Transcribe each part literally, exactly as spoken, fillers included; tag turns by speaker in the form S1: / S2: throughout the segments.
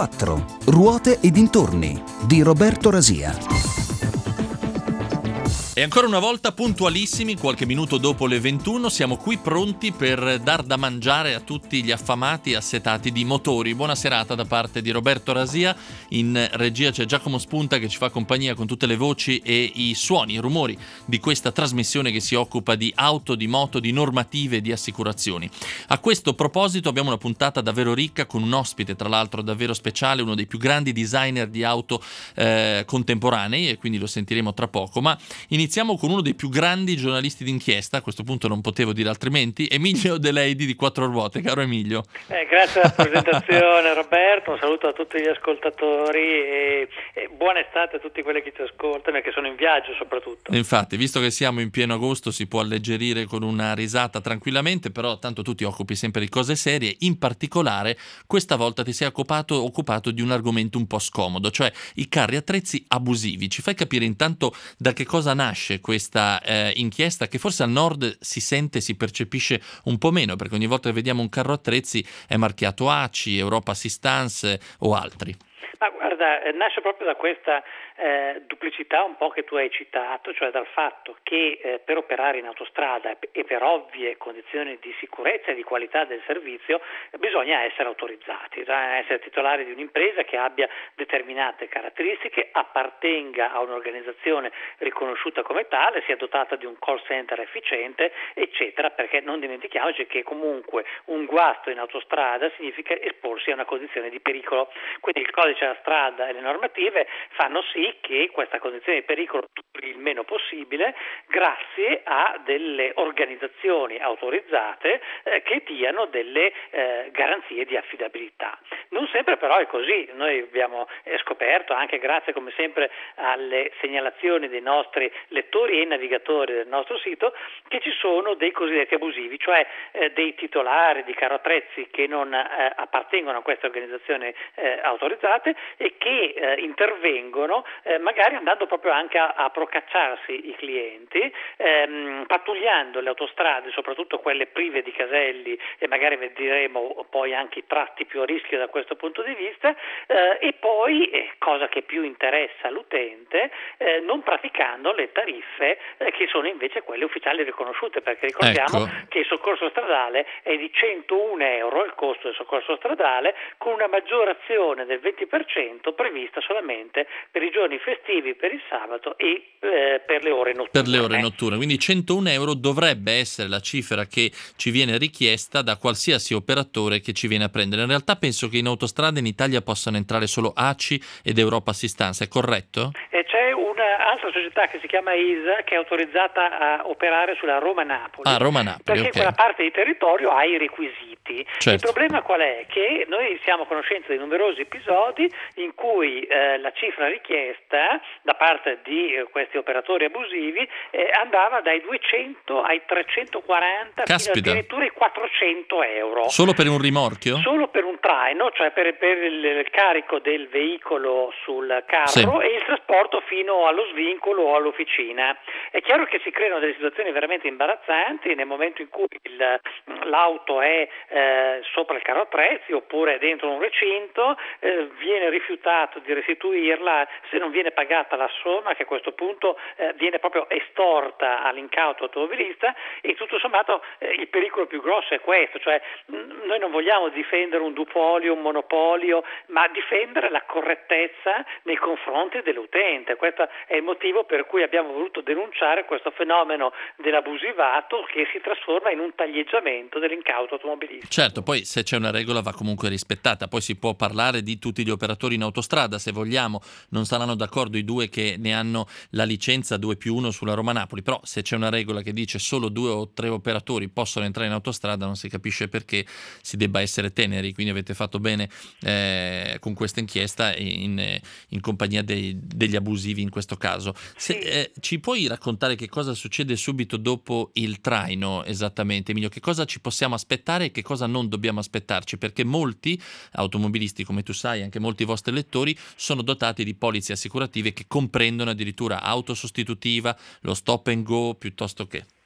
S1: quattro. Ruote e dintorni di Roberto Rasia.
S2: E ancora una volta puntualissimi, qualche minuto dopo le ventuno, siamo qui pronti per dar da mangiare a tutti gli affamati e assetati di motori. Buona serata da parte di Roberto Rasia. In regia c'è Giacomo Spunta che ci fa compagnia con tutte le voci e i suoni, i rumori di questa trasmissione che si occupa di auto, di moto, di normative e di assicurazioni. A questo proposito abbiamo una puntata davvero ricca con un ospite, tra l'altro davvero speciale, uno dei più grandi designer di auto eh, contemporanei, e quindi lo sentiremo tra poco. Ma iniziamo con uno dei più grandi giornalisti d'inchiesta, a questo punto non potevo dire altrimenti, Emilio De Leidi di Quattro Ruote. Caro Emilio.
S3: Eh, grazie della presentazione Roberto, un saluto a tutti gli ascoltatori e, e buona estate a tutti quelli che ci ascoltano e che sono in viaggio soprattutto.
S2: Infatti, visto che siamo in pieno agosto, si può alleggerire con una risata tranquillamente, però tanto tu ti occupi sempre di cose serie. In particolare questa volta ti sei occupato, occupato di un argomento un po' scomodo, cioè i carri attrezzi abusivi. Ci fai capire intanto da che cosa nasce questa eh, inchiesta, che forse al nord si sente, si percepisce un po' meno, perché ogni volta che vediamo un carro attrezzi è marchiato A C I, Europa Assistance o altri.
S3: Ma guarda, nasce proprio da questa eh, duplicità un po' che tu hai citato, cioè dal fatto che eh, per operare in autostrada e per ovvie condizioni di sicurezza e di qualità del servizio bisogna essere autorizzati, bisogna essere titolari di un'impresa che abbia determinate caratteristiche, appartenga a un'organizzazione riconosciuta come tale, sia dotata di un call center efficiente, eccetera, perché non dimentichiamoci che comunque un guasto in autostrada significa esporsi a una condizione di pericolo, quindi il codice della strada e le normative fanno sì che questa condizione di pericolo duri il meno possibile grazie a delle organizzazioni autorizzate eh, che diano delle eh, garanzie di affidabilità. Non sempre però è così, noi abbiamo eh, scoperto, anche grazie come sempre alle segnalazioni dei nostri lettori e navigatori del nostro sito, che ci sono dei cosiddetti abusivi, cioè eh, dei titolari di carro attrezzi che non eh, appartengono a queste organizzazioni eh, autorizzate e che eh, intervengono eh, magari andando proprio anche a, a procacciarsi i clienti, ehm, pattugliando le autostrade, soprattutto quelle prive di caselli, e magari vedremo poi anche i tratti più a rischio da questo punto di vista, eh, e poi, eh, cosa che più interessa l'utente, eh, non praticando le tariffe eh, che sono invece quelle ufficiali riconosciute, perché ricordiamo
S2: ecco.
S3: che il soccorso stradale è di centouno euro il costo del soccorso stradale, con una maggiorazione del venti per cento prevista solamente per i giorni festivi, per il sabato e eh, per le ore notturne.
S2: Per le ore notturne, quindi centouno euro dovrebbe essere la cifra che ci viene richiesta da qualsiasi operatore che ci viene a prendere. In realtà penso che in autostrada in Italia possano entrare solo A C I ed Europa Assistance, è corretto?
S3: E c'è un'altra società che si chiama I S A che è autorizzata a operare sulla Roma-Napoli.
S2: Ah, Roma-Napoli,
S3: perché
S2: ok.
S3: quella parte di territorio ha i requisiti.
S2: Certo.
S3: Il problema qual è? Che noi siamo a conoscenza di numerosi episodi in cui eh, la cifra richiesta da parte di eh, questi operatori abusivi eh, andava dai duecento ai trecentoquaranta
S2: Caspita.
S3: fino addirittura ai quattrocento euro.
S2: Solo per un rimorchio?
S3: Solo per un traino, cioè per, per il, il carico del veicolo sul carro,
S2: Sì.
S3: e il trasporto fino allo svincolo o all'officina. È chiaro che si creano delle situazioni veramente imbarazzanti nel momento in cui il, l'auto è eh, sopra il carro attrezzi oppure è dentro un recinto, eh, viene rifiutato di restituirla se non viene pagata la somma, che a questo punto eh, viene proprio estorta all'incauto automobilista, e tutto sommato eh, il pericolo più grosso è questo, cioè mh, noi non vogliamo difendere un duopolio, un monopolio, ma difendere la correttezza nei confronti dell'utente. Questo è il motivo per cui abbiamo voluto denunciare questo fenomeno dell'abusivato che si trasforma in un taglieggiamento dell'incauto automobilistico.
S2: Certo, poi se c'è una regola va comunque rispettata, poi si può parlare di tutti gli operatori in autostrada, se vogliamo. Non saranno d'accordo i due che ne hanno la licenza due più uno sulla Roma-Napoli, però se c'è una regola che dice solo due o tre operatori possono entrare in autostrada, non si capisce perché si debba essere teneri, quindi avete fatto bene eh, con questa inchiesta in, in compagnia dei, degli abusivi in questo caso. Se,
S3: Sì.
S2: eh, ci puoi raccontare che cosa succede subito dopo il traino esattamente, Emilio? Che cosa ci possiamo aspettare e che cosa non dobbiamo aspettarci? Perché molti automobilisti, come tu sai, anche molti vostri lettori, sono dotati di polizze assicurative che comprendono addirittura auto sostitutiva, lo stop and go, piuttosto che...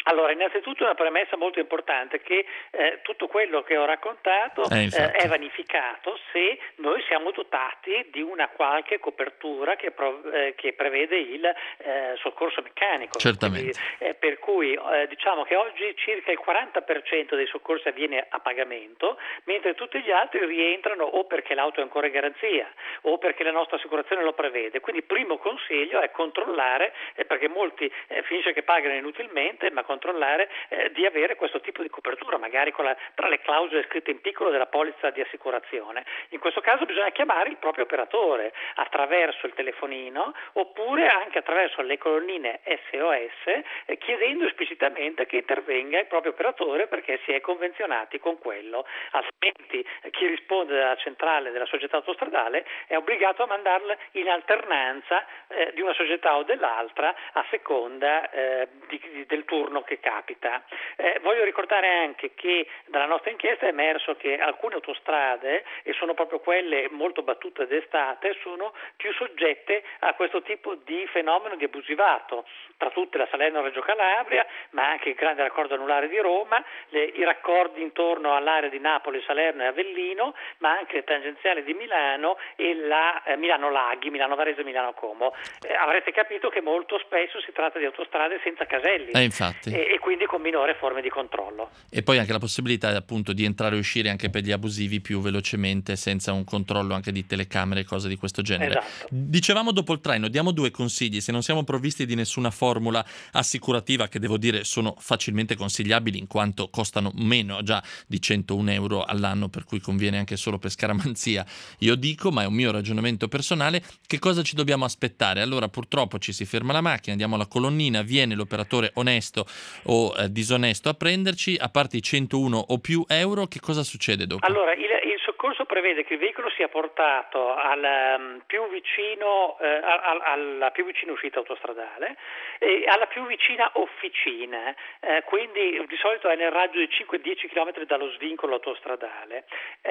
S3: Allora, innanzitutto una premessa molto importante che eh, tutto quello che ho raccontato
S2: eh,
S3: eh, è vanificato se noi siamo dotati di una qualche copertura che, pro, eh, che prevede il eh, soccorso meccanico.
S2: Certamente.
S3: Quindi, eh, per cui eh, diciamo che oggi circa il quaranta per cento dei soccorsi avviene a pagamento, mentre tutti gli altri rientrano o perché l'auto è ancora in garanzia o perché la nostra assicurazione lo prevede. Quindi il primo consiglio è controllare, eh, perché molti eh, finisce che pagano inutilmente, ma controllare eh, di avere questo tipo di copertura, magari con la, tra le clausole scritte in piccolo della polizza di assicurazione. In questo caso bisogna chiamare il proprio operatore attraverso il telefonino oppure anche attraverso le colonnine S O S, eh, chiedendo esplicitamente che intervenga il proprio operatore perché si è convenzionati con quello, altrimenti eh, chi risponde dalla centrale della società autostradale è obbligato a mandarla in alternanza eh, di una società o dell'altra a seconda eh, di, di, del turno che capita. Eh, voglio ricordare anche che dalla nostra inchiesta è emerso che alcune autostrade, e sono proprio quelle molto battute d'estate, sono più soggette a questo tipo di fenomeno di abusivato, tra tutte la Salerno-Reggio Calabria, ma anche il grande raccordo anulare di Roma, le, i raccordi intorno all'area di Napoli, Salerno e Avellino, ma anche le tangenziali di Milano e la eh, Milano-Laghi, Milano-Varese e Milano-Como. Eh, avrete capito che molto spesso si tratta di autostrade senza caselli
S2: eh, infatti.
S3: e, e quindi con minore forme di controllo.
S2: E poi anche la possibilità appunto di entrare e uscire anche per gli abusivi più velocemente senza un controllo anche di telecamere e cose di questo genere.
S3: Esatto.
S2: Dicevamo dopo il traino, diamo due consigli: se non siamo provvisti di nessuna formula assicurativa, che devo dire sono facilmente consigliabili in quanto costano meno già di centouno euro all'anno, per cui conviene anche solo per scaramanzia, io dico, ma è un mio ragionamento personale, che cosa ci dobbiamo aspettare? Allora purtroppo ci si ferma la macchina, andiamo alla colonnina, viene l'operatore onesto o eh, disonesto a prenderci, a parte i centouno o più euro, che cosa succede dopo?
S3: Allora, il, il soccorso prevede che il veicolo sia portato al um, più vicino, eh, al, alla più vicina uscita autostradale e alla più vicina officina, eh, quindi di solito è nel raggio di cinque dieci chilometri dallo svincolo autostradale.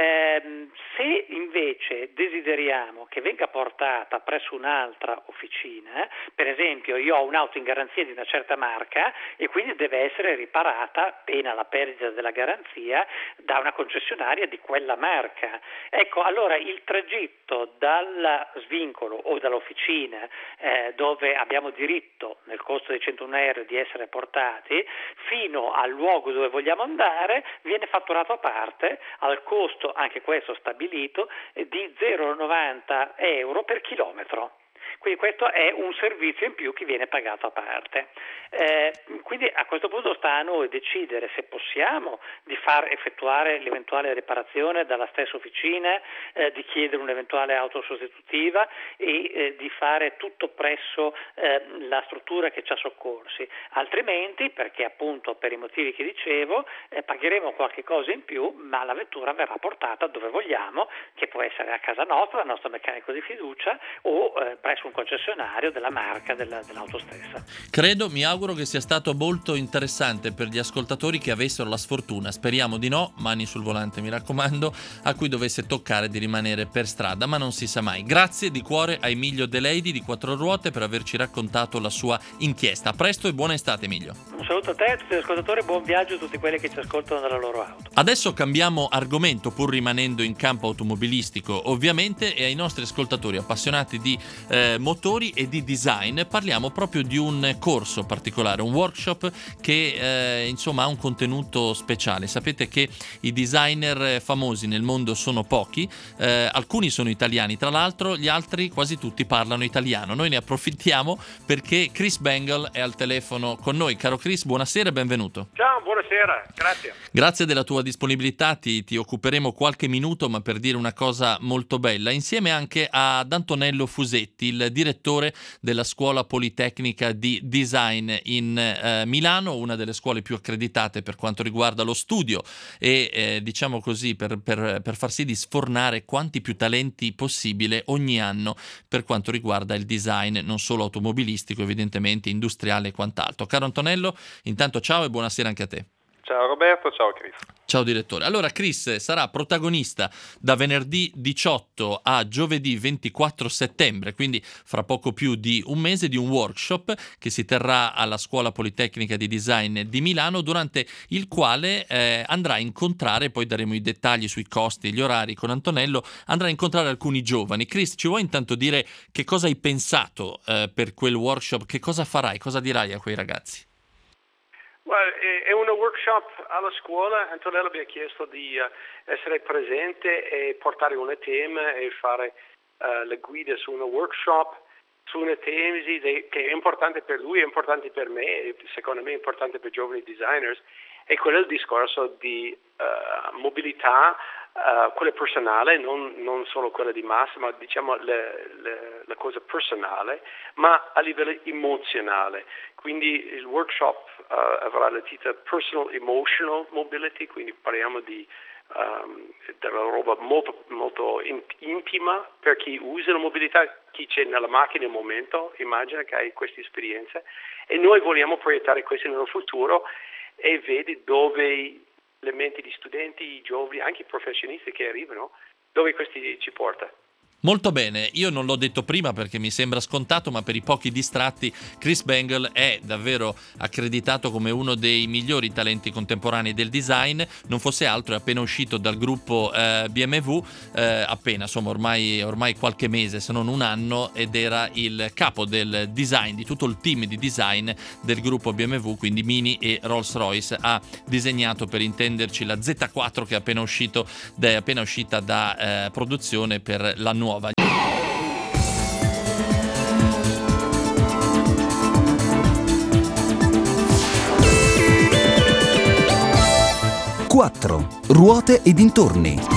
S3: Eh, se invece desideriamo che venga portata presso un'altra officina, per esempio io ho un'auto in garanzia di una certa marca e quindi deve essere riparata, pena la perdita della garanzia, da una concessionaria di quella marca. Ecco, allora il tragitto dal svincolo o dall'officina eh, dove abbiamo diritto nel costo dei centouno euro di essere portati fino al luogo dove vogliamo andare viene fatturato a parte al costo, anche questo stabilito, di zero virgola novanta euro per chilometro. Quindi questo è un servizio in più che viene pagato a parte. Eh, quindi a questo punto sta a noi decidere se possiamo di far effettuare l'eventuale riparazione dalla stessa officina, eh, di chiedere un'eventuale auto sostitutiva e eh, di fare tutto presso eh, la struttura che ci ha soccorsi. Altrimenti, perché appunto per i motivi che dicevo, eh, pagheremo qualche cosa in più, ma la vettura verrà portata dove vogliamo, che può essere a casa nostra, dal nostro meccanico di fiducia o eh, presso un concessionario della marca della, dell'auto stessa.
S2: Credo, mi auguro che sia stato molto interessante per gli ascoltatori che avessero la sfortuna, speriamo di no, mani sul volante mi raccomando, a cui dovesse toccare di rimanere per strada, ma non si sa mai. Grazie di cuore a Emilio De Lady di Quattro Ruote per averci raccontato la sua inchiesta. A presto e buona estate, Emilio.
S3: Un saluto a te, a tutti gli ascoltatori, buon viaggio a tutti quelli che ci ascoltano dalla loro auto.
S2: Adesso cambiamo argomento, pur rimanendo in campo automobilistico ovviamente, e ai nostri ascoltatori appassionati di eh, motori e di design parliamo proprio di un corso particolare, un workshop che eh, insomma ha un contenuto speciale. Sapete che i designer famosi nel mondo sono pochi, eh, alcuni sono italiani tra l'altro, gli altri quasi tutti parlano italiano. Noi ne approfittiamo perché Chris Bangle è al telefono con noi. Caro Chris, buonasera e benvenuto.
S4: Ciao, buonasera, grazie.
S2: Grazie della tua disponibilità, ti, ti occuperemo qualche minuto, ma per dire una cosa molto bella, insieme anche ad Antonello Fusetti, il direttore della Scuola Politecnica di Design in eh, Milano, una delle scuole più accreditate per quanto riguarda lo studio e eh, diciamo così per, per, per far sì di sfornare quanti più talenti possibile ogni anno per quanto riguarda il design non solo automobilistico, evidentemente industriale e quant'altro. Caro Antonello, intanto ciao e buonasera anche a te.
S4: Ciao Roberto, ciao Chris.
S2: Ciao direttore. Allora Chris sarà protagonista da venerdì diciotto a giovedì ventiquattro settembre, quindi fra poco più di un mese, di un workshop che si terrà alla Scuola Politecnica di Design di Milano, durante il quale eh, andrà a incontrare, poi daremo i dettagli sui costi e gli orari con Antonello, andrà a incontrare alcuni giovani. Chris, ci vuoi intanto dire che cosa hai pensato eh, per quel workshop, che cosa farai, cosa dirai a quei ragazzi?
S5: Well, è un workshop alla scuola. Antonello mi ha chiesto di uh, essere presente e portare un tema e fare uh, le guide su un workshop su una tesi che è importante per lui, è importante per me e secondo me è importante per giovani designers, e quello è il discorso di uh, mobilità, uh, quella personale, non, non solo quella di massa, ma diciamo le, le, la cosa personale, ma a livello emozionale. Quindi il workshop uh, avrà il titolo Personal Emotional Mobility, quindi parliamo di um, della roba molto, molto in, intima per chi usa la mobilità, chi c'è nella macchina in un momento, immagina che hai queste esperienze, e noi vogliamo proiettare questo nel futuro e vedi dove le menti di studenti, i giovani, anche i professionisti che arrivano, dove questi ci porta.
S2: Molto bene, io non l'ho detto prima perché mi sembra scontato, ma per i pochi distratti Chris Bangle è davvero accreditato come uno dei migliori talenti contemporanei del design. Non fosse altro, è appena uscito dal gruppo eh, B M W, eh, appena, insomma ormai, ormai qualche mese, se non un anno, ed era il capo del design, di tutto il team di design del gruppo B M W, quindi Mini e Rolls-Royce. Ha disegnato, per intenderci, la Z quattro che è appena, uscito, è appena uscita da eh, produzione per la nuova nuova.
S1: quattro. Ruote e dintorni.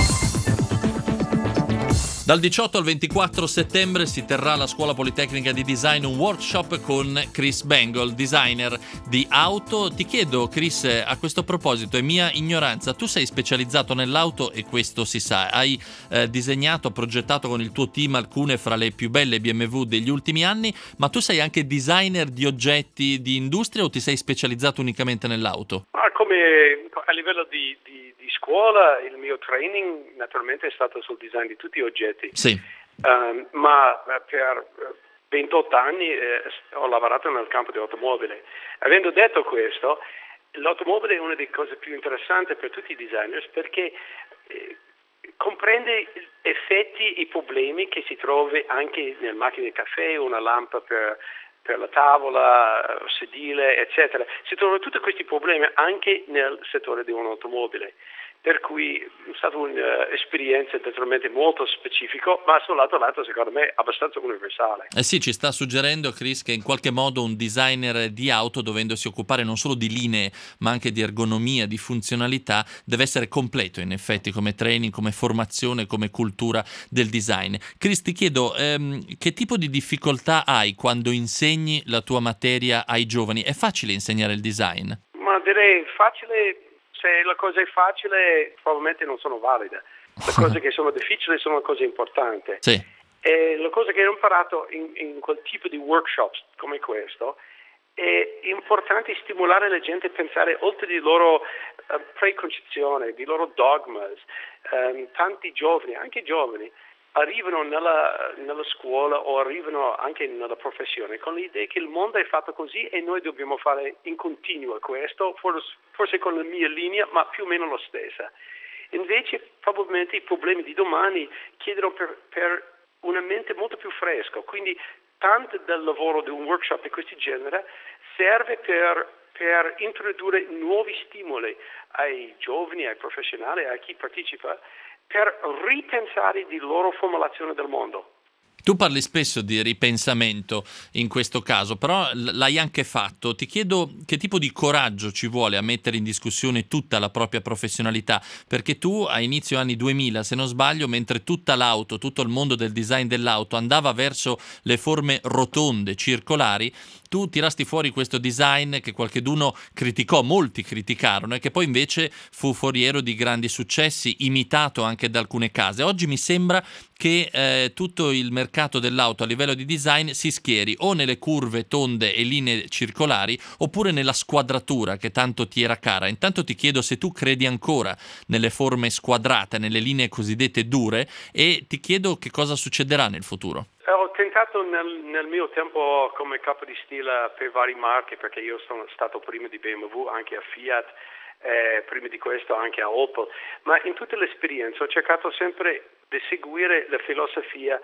S2: Dal diciotto al ventiquattro settembre si terrà alla Scuola Politecnica di Design un workshop con Chris Bangle, designer di auto. Ti chiedo, Chris, a questo proposito, è mia ignoranza, tu sei specializzato nell'auto e questo si sa, hai eh, disegnato, progettato con il tuo team alcune fra le più belle B M W degli ultimi anni, ma tu sei anche designer di oggetti di industria o ti sei specializzato unicamente nell'auto?
S5: Ah, come a livello di, di, di scuola, il mio training naturalmente è stato sul design di tutti gli oggetti.
S2: Sì.
S5: Um, ma per ventotto anni eh, ho lavorato nel campo dell'automobile. Avendo detto questo, l'automobile è una delle cose più interessanti per tutti i designers perché eh, comprende effetti e problemi che si trova anche nel macchina di caffè, una lampa per per la tavola, sedile, eccetera. Si trovano tutti questi problemi anche nel settore di un'automobile, per cui è stata un'esperienza naturalmente molto specifica, ma sull'altro lato secondo me abbastanza universale.
S2: Eh sì, ci sta suggerendo Chris che in qualche modo un designer di auto, dovendosi occupare non solo di linee ma anche di ergonomia, di funzionalità, deve essere completo in effetti come training, come formazione, come cultura del design. Chris, ti chiedo ehm, che tipo di difficoltà hai quando insegni la tua materia ai giovani? È facile insegnare il design?
S5: Ma direi facile. Se la cosa è facile, probabilmente non sono valide. Le cose che sono difficili sono le cose importanti.
S2: Sì.
S5: E la cosa che ho imparato in, in quel tipo di workshops come questo è importante stimolare la gente a pensare oltre di loro uh, preconcezioni, di loro dogmas. Um, tanti giovani, anche giovani, arrivano nella, nella scuola o arrivano anche nella professione con l'idea che il mondo è fatto così e noi dobbiamo fare in continuo questo, forse, forse con la mia linea, ma più o meno lo stessa. Invece probabilmente i problemi di domani chiedono per, per una mente molto più fresca, quindi tanto del lavoro di un workshop di questo genere serve per, per introdurre nuovi stimoli ai giovani, ai professionali, a chi partecipa, per ripensare di loro formulazione del mondo.
S2: Tu parli spesso di ripensamento in questo caso, però l'hai anche fatto. Ti chiedo che tipo di coraggio ci vuole a mettere in discussione tutta la propria professionalità, perché tu a inizio anni duemila, se non sbaglio, mentre tutta l'auto, tutto il mondo del design dell'auto andava verso le forme rotonde, circolari, tu tirasti fuori questo design che qualcheduno criticò, molti criticarono, e che poi invece fu foriero di grandi successi, imitato anche da alcune case. Oggi mi sembra che eh, tutto il mercato dell'auto a livello di design si schieri o nelle curve tonde e linee circolari oppure nella squadratura che tanto ti era cara. Intanto ti chiedo se tu credi ancora nelle forme squadrate, nelle linee cosiddette dure, e ti chiedo che cosa succederà nel futuro.
S5: Ho tentato nel, nel mio tempo come capo di stile per varie marche, perché io sono stato prima di B M W anche a Fiat, eh, prima di questo anche a Opel, ma in tutte le esperienze ho cercato sempre di seguire la filosofia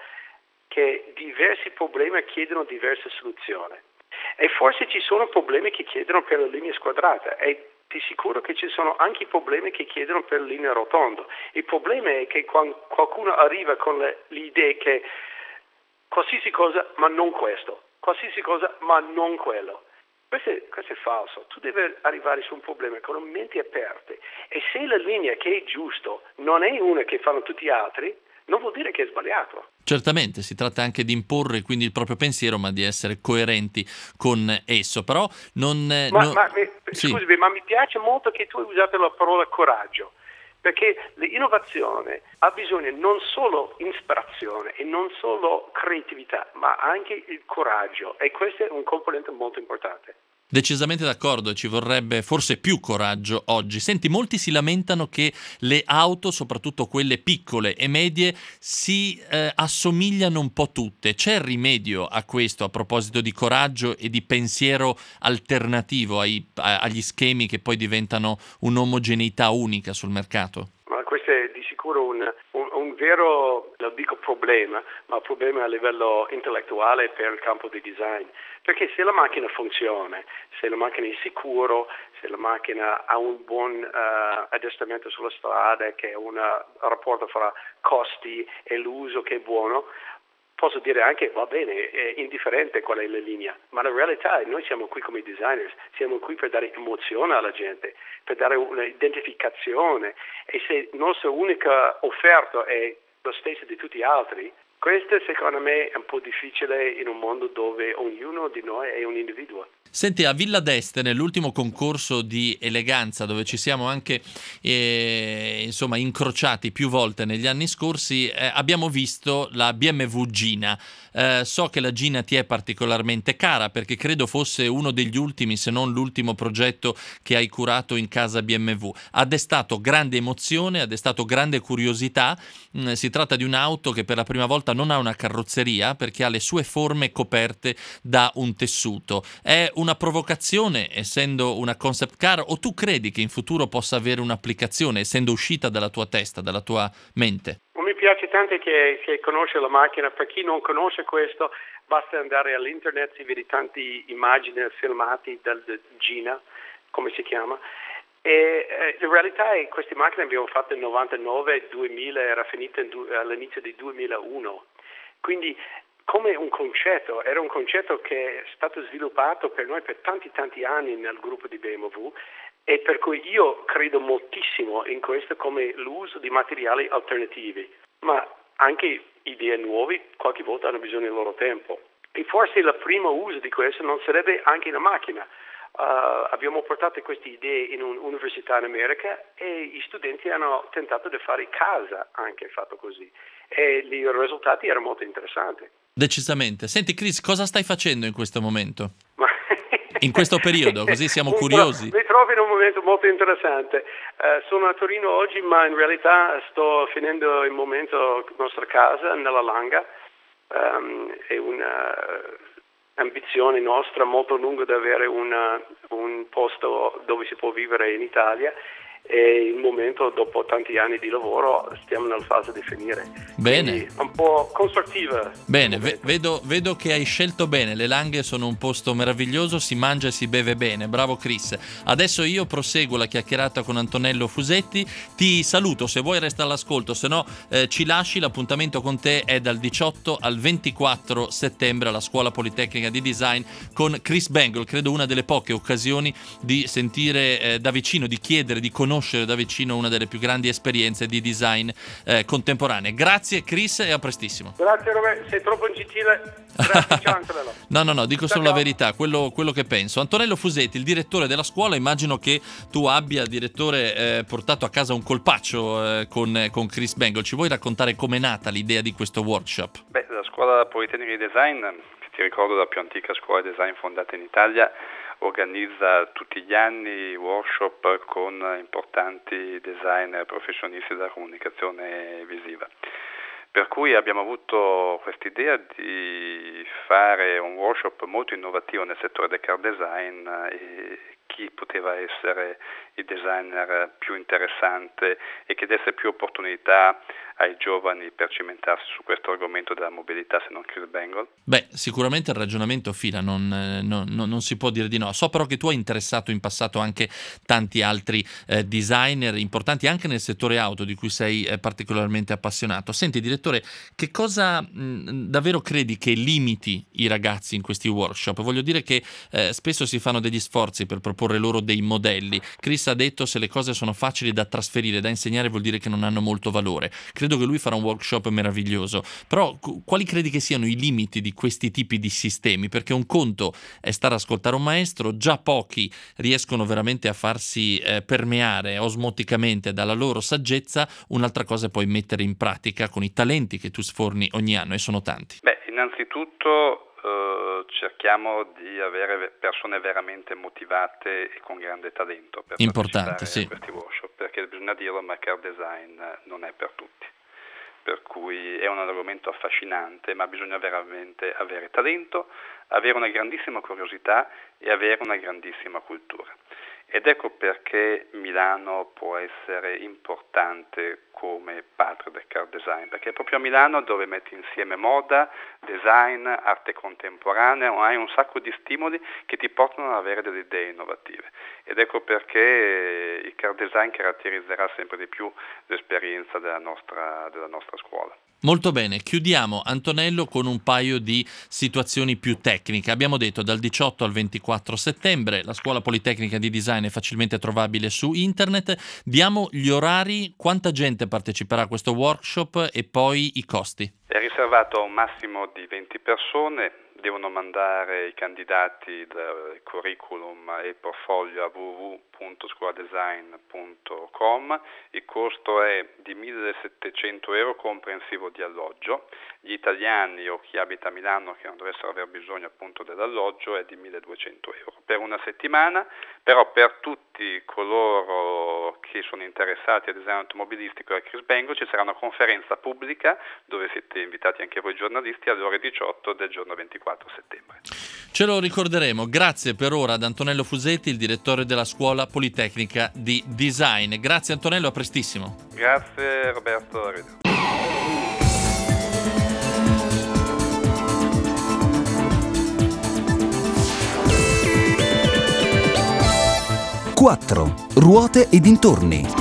S5: che diversi problemi chiedono diverse soluzioni, e forse ci sono problemi che chiedono per la linea squadrata, e ti sicuro che ci sono anche problemi che chiedono per la linea rotonda. Il problema è che quando qualcuno arriva con le, l'idea che qualsiasi cosa ma non questo, qualsiasi cosa ma non quello, questo è, questo è falso. Tu devi arrivare su un problema con menti aperte, e se la linea che è giusto non è una che fanno tutti gli altri, non vuol dire che è sbagliato.
S2: Certamente si tratta anche di imporre quindi il proprio pensiero, ma di essere coerenti con esso. Però non...
S5: Ma,
S2: non...
S5: ma mi,
S2: sì.
S5: Scusami, ma mi piace molto che tu hai usato la parola coraggio, perché l'innovazione ha bisogno non solo ispirazione e non solo creatività, ma anche il coraggio, e questo è un componente molto importante.
S2: Decisamente d'accordo, ci vorrebbe forse più coraggio oggi. Senti, molti si lamentano che le auto, soprattutto quelle piccole e medie, si eh, assomigliano un po' tutte. C'è rimedio a questo a proposito di coraggio e di pensiero alternativo ai, a, agli schemi che poi diventano un'omogeneità unica sul mercato?
S5: Ma questo è di sicuro un, un, un vero, non dico problema, ma problema a livello intellettuale per il campo di design. Perché se la macchina funziona, se la macchina è sicura, se la macchina ha un buon uh, addestramento sulla strada, che ha un rapporto fra costi e l'uso che è buono, posso dire anche va bene, è indifferente qual è la linea, ma la realtà è che noi siamo qui come designers, siamo qui per dare emozione alla gente, per dare un'identificazione, e se la nostra unica offerta è la stessa di tutti gli altri, questo secondo me è un po' difficile in un mondo dove ognuno di noi è un individuo.
S2: Senti, a Villa d'Este, nell'ultimo concorso di eleganza, dove ci siamo anche eh, insomma incrociati più volte negli anni scorsi, eh, abbiamo visto la B M W Gina. Eh, so che la Gina ti è particolarmente cara, perché credo fosse uno degli ultimi, se non l'ultimo progetto che hai curato in casa B M W. Ha destato grande emozione, ha destato grande curiosità. Mm, si tratta di un'auto che per la prima volta non ha una carrozzeria, perché ha le sue forme coperte da un tessuto. È una provocazione, essendo una concept car, o tu credi che in futuro possa avere un'applicazione, essendo uscita dalla tua testa, dalla tua mente?
S5: Mi piace tanto che, che conosce la macchina. Per chi non conosce questo, basta andare all'internet, si vede tante immagini filmati dal Gina, come si chiama. E eh, la realtà è che queste macchine abbiamo fatte nel novantanove, duemila, era finita in, all'inizio del duemilauno. Quindi come un concetto, era un concetto che è stato sviluppato per noi per tanti tanti anni nel gruppo di B M W, e per cui io credo moltissimo in questo, come l'uso di materiali alternativi, ma anche idee nuove qualche volta hanno bisogno del loro tempo, e forse il primo uso di questo non sarebbe anche una macchina. Uh, abbiamo portato queste idee in un'università in America, e gli studenti hanno tentato di fare casa anche fatto così, e i risultati erano molto interessanti.
S2: Decisamente. Senti Chris, cosa stai facendo in questo momento?
S5: Ma
S2: in questo periodo, così siamo curiosi.
S5: Mi trovo in un momento molto interessante. Uh, sono a Torino oggi, ma in realtà sto finendo il momento nostra casa nella Langa. Um, è una ambizione nostra molto lunga di avere una, un posto dove si può vivere in Italia, e il momento, dopo tanti anni di lavoro, stiamo nella fase di finire.
S2: Bene.
S5: Quindi un po' costruttiva.
S2: Bene, ve- vedo, vedo che hai scelto bene. Le Langhe sono un posto meraviglioso, si mangia e si beve bene. Bravo Chris. Adesso io proseguo la chiacchierata con Antonello Fusetti. Ti saluto, se vuoi resta all'ascolto, se no eh, ci lasci. L'appuntamento con te è dal diciotto al ventiquattro settembre alla Scuola Politecnica di Design con Chris Bangle. Credo una delle poche occasioni di sentire eh, da vicino, di chiedere, di conoscere conoscere da vicino una delle più grandi esperienze di design eh, contemporanee. Grazie Chris e a prestissimo.
S5: Grazie Roberto, sei troppo gentile. Grazie, ciao Antonello.
S2: No, no, no, dico
S5: Ciao,
S2: solo
S5: ciao.
S2: la verità, quello, quello che penso. Antonello Fusetti, il direttore della scuola, immagino che tu abbia, direttore, eh, portato a casa un colpaccio eh, con, con Chris Bangle. Ci vuoi raccontare com'è nata l'idea di questo workshop?
S4: Beh, la scuola Politecnica di Design, che ti ricordo la più antica scuola di design fondata in Italia, organizza tutti gli anni workshop con importanti designer professionisti della comunicazione visiva. Per cui abbiamo avuto quest'idea di fare un workshop molto innovativo nel settore del car design e chi poteva essere il designer più interessante e che desse più opportunità ai giovani per cimentarsi su questo argomento della mobilità, se non Chris Bangle.
S2: Beh, sicuramente il ragionamento fila, non, eh, non, non, non si può dire di no. So però che tu hai interessato in passato anche tanti altri eh, designer importanti anche nel settore auto di cui sei eh, particolarmente appassionato. Senti direttore, che cosa mh, davvero credi che limiti i ragazzi in questi workshop? Voglio dire che eh, spesso si fanno degli sforzi per proporre loro dei modelli. Chris ha detto se le cose sono facili da trasferire, da insegnare vuol dire che non hanno molto valore. Credo che lui farà un workshop meraviglioso, però quali credi che siano i limiti di questi tipi di sistemi? Perché un conto è stare a ascoltare un maestro, già pochi riescono veramente a farsi eh, permeare osmoticamente dalla loro saggezza, un'altra cosa è poi mettere in pratica con i talenti che tu sforni ogni anno e sono tanti.
S4: Beh, innanzitutto Uh, cerchiamo di avere persone veramente motivate e con grande talento per
S2: Importante,
S4: partecipare
S2: sì.
S4: a questi workshop, perché bisogna dirlo, ma il car design non è per tutti, per cui è un argomento affascinante, ma bisogna veramente avere talento, avere una grandissima curiosità e avere una grandissima cultura. Ed ecco perché Milano può essere importante come patria del car design, perché è proprio a Milano dove metti insieme moda, design, arte contemporanea, hai un sacco di stimoli che ti portano ad avere delle idee innovative. Ed ecco perché il car design caratterizzerà sempre di più l'esperienza della nostra, della nostra scuola.
S2: Molto bene, chiudiamo Antonello con un paio di situazioni più tecniche. Abbiamo detto dal diciotto al ventiquattro settembre, la Scuola Politecnica di Design è facilmente trovabile su internet. Diamo gli orari, quanta gente parteciperà a questo workshop e poi i costi.
S4: È riservato a un massimo di venti persone, devono mandare i candidati il curriculum e il portfolio a w w w punto scuoladesign punto com. Il costo è di millesettecento euro comprensivo di alloggio. Gli italiani o chi abita a Milano che non dovessero aver bisogno appunto dell'alloggio è di milleduecento euro per una settimana, però per tutti coloro che sono interessati al design automobilistico e a Chris Bangle ci sarà una conferenza pubblica dove siete invitati anche voi giornalisti alle ore diciotto del giorno ventiquattro settembre.
S2: Ce lo ricorderemo. Grazie per ora ad Antonello Fusetti, il direttore della Scuola Politecnica di Design. Grazie Antonello, a prestissimo.
S4: Grazie Roberto, arrivederci.
S1: quattro. Ruote e dintorni.